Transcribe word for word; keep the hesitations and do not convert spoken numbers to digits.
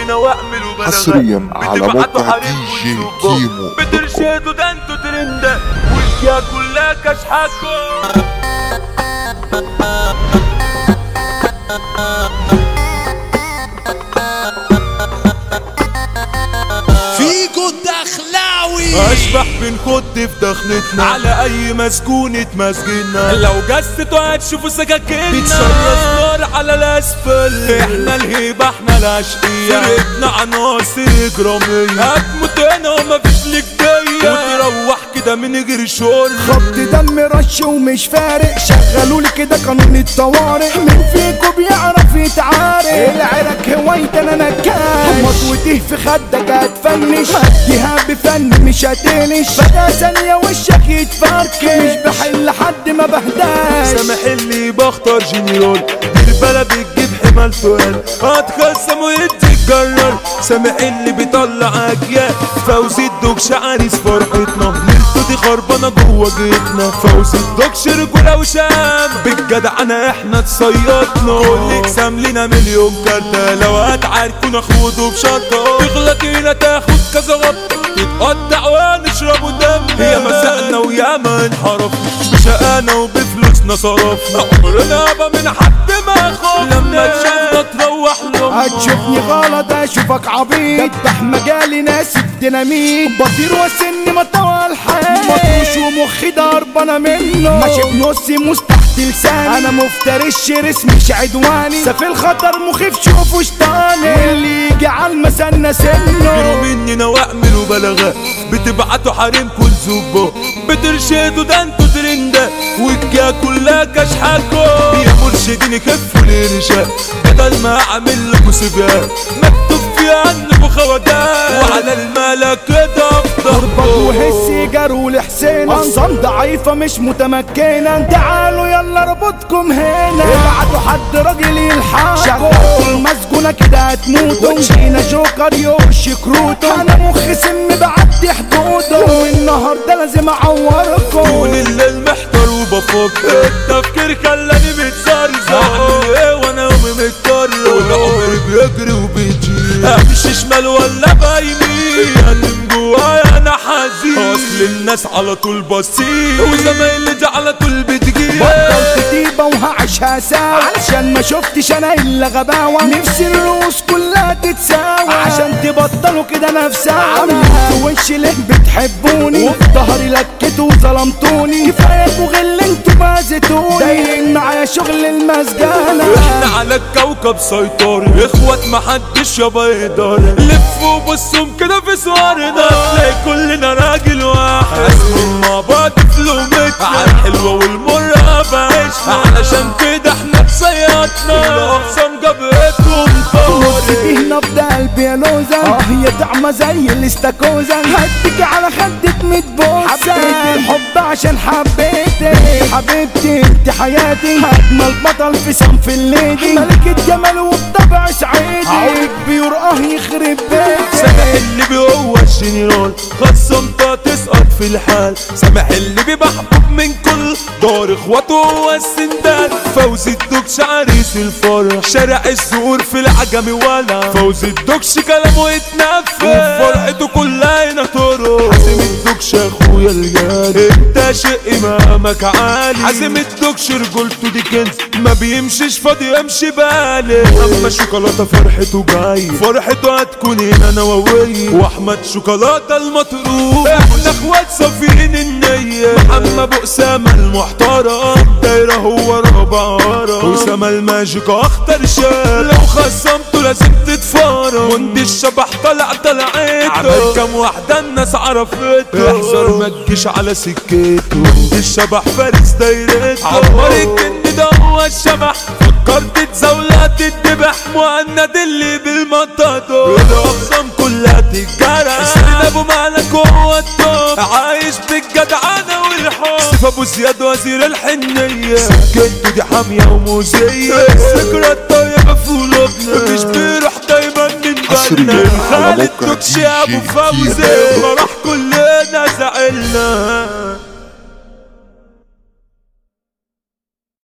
مننا واعملوا بلاغات حصريا على موقع بتبعتوا دي جي حريمكم كيمو بترشدوا ده انتوا ترندة والجا كلها كشحكم. فيكو الدخلاوي اشبح بنخد في دخلتنا على اي مسكونة مسجدنا، لو جستوا هتشوفوا سكاكيننا بتشرس نار على الاسفل. احنا الهيبة احنا الاشقية فرقتنا عناصر اجرامية، هتموت هنا ومفيش لك دية وتروح كده من غير شرب. خبط دم رش ومش فارق، شغلوا لي كده قانون الطوارئ. مين فيكم بيعرف يتعارك؟ العرك هوايت انا نكاش، مطوتيه في خدك هتفنش، هديها بفن مش هتقلش. بدا ثانية وشك يتفركش، مش بحل حد ما بهداش. سامح اللي بختار جنرال دير بلا بتجيب حمال تقال، هتخصم ويدي الجرار. سامح اللي بيطلع اجيال، فوزي الدوكش عريس فرحتنا، ليلته دي خربانه جوه جيتنا. فوزي الدوكش رجوله وشام، بالجدع انا احنا اتصيطنا. كل اقسام لينا مليون كارتة، لو هتعاركونا خدوا بشطة. تغلط هنا تاخد كذا غطة، تتقطع ونشربوا دم. يا مسقنا ويا ما انحرفنا، بشقانا وبفلوسنا صرفنا. عمرنا ابا من حد ما خفنا، لما تشوفنا تروح لهم. هتشوفني غلط اشوفك عبيط، دبح مجالي ناسي ديناميت. بطير وسني مطوى الحياة، مطروش ومخي ضربانة منه. ماشي بنصي موس تحت لساني، انا مفترش رسم مش عدواني. سفي الخطر مخيف شوفوا شطاني، واللي يجي عالمسنة سنه. غيروا مننا واعملوا بلاغات، بتبعتوا حريمكوا لزوبه، بترشدوا ده انتوا ترندة والجا كلها كشحكم. يا مرشدين خفوا الارشاد، بدل ما اعمل لكوا سباق مكتوب فيها عنكوا خوجات، وعلى الملك كده ضربك وهسي جروا لحسين. انظام ضعيفة مش متمكنة، تعالوا يلا اربطكم هنا. ابعتوا حد راجل يلحق، شغلتوا المسجونة كده هتموتوا. ومشينا جوكر يوش كروتو، انا مخي سم بعدي حدوده، والنهارده لازم اعوركم. طول الليل محتار وبفكر، التفكير خلاني متزرزر. اعمل ايه وانا يومي متكرر، والعمر بيجري وبيجي. امشي شمال ولا بيمين، انا من جوايا انا حزين. اصل الناس على طول باصين، وزمايلي دي على طول بتجي. بطلت تيبة وهعيشها سوا، علشان ما شفتش انا الا غباوة. نفسي الرؤوس كلها تتساوى، عشان تبطلوا كده نفسها. عملتوا وش ليه بتحبوني، وفي ظهري لكتوا وظلمتوني. كفاية وغل انتوا باذتوني، دايرين معايا شغل المسجانة. احنا على الكوكب سيطرة، اخوات محدش يابا يقدر. لفوا وبصوا كده في صورنا، تلاقي كلنا راجل واحد. قاسمين مع بعض في لومتنا، عالحلوة والمرة بعيشنا. علشان كده احنا تصيطنا، الاقسام جابتهم طارق. دي نبض قلبي يا لوزة، اه هي طعمة زي الاستاكوزا. هديك على خدك ميت بوسة، حبيت الحب عشان حبيتك. حبيبتي انت حياتي، اجمل بطل في صنف الليدي. ملكة جمال وبطبع سعيدي، عاوز بيرقاه يخرب بيتك. سامح اللي بهو الجنرال، خصمتها تسقط في الحال. سامح اللي بمحبوب من كل دار، اخواته هو السندال. فوزي الدوكش عريس الفرح، شارع الزهور في العجمي ولا. فوزي الدوكش كلامه يتنفذ، وفرحته كلها هنا طرق. حازم الدوكش اخويا الغالي، انت شق امامك عالي. حازم الدوكش رجولته دي كنز، ما بيمشيش فاضي يمشي بالي. اما شوكولاته فرحته جاي، فرحته هتكون هنا نووية. واحمد شوكولاته المطروح، احنا اخوات صافيين النية. محمد ابو اسامه المحترم، الدايره هو رابع هرم. اسامه الماجيك اخطر شاب، لو خصمته لازم تتفارم. وندي الشبح طلع طلعته، عمل كام واحده الناس عرفته. احذر ما تجيش على سكته، وندي الشبح فارس دايرته. عمر الجن ده هو الشبح، فكرت تزاولها تتذبح. مهند اللي بالمطاطو، الاقسام كلها تتجرح. حسين ابو مالك هو التوب، عايش بالجدعنه والحب. سيف ابو زياد وزير الحنيه، سكته دي حاميه وموزيه. الذكرى الطيبه في قلوبنا، مش بيروح دايما من بالنا. خالد دوكش ابو فوزي، فرح كلنا زعلنا.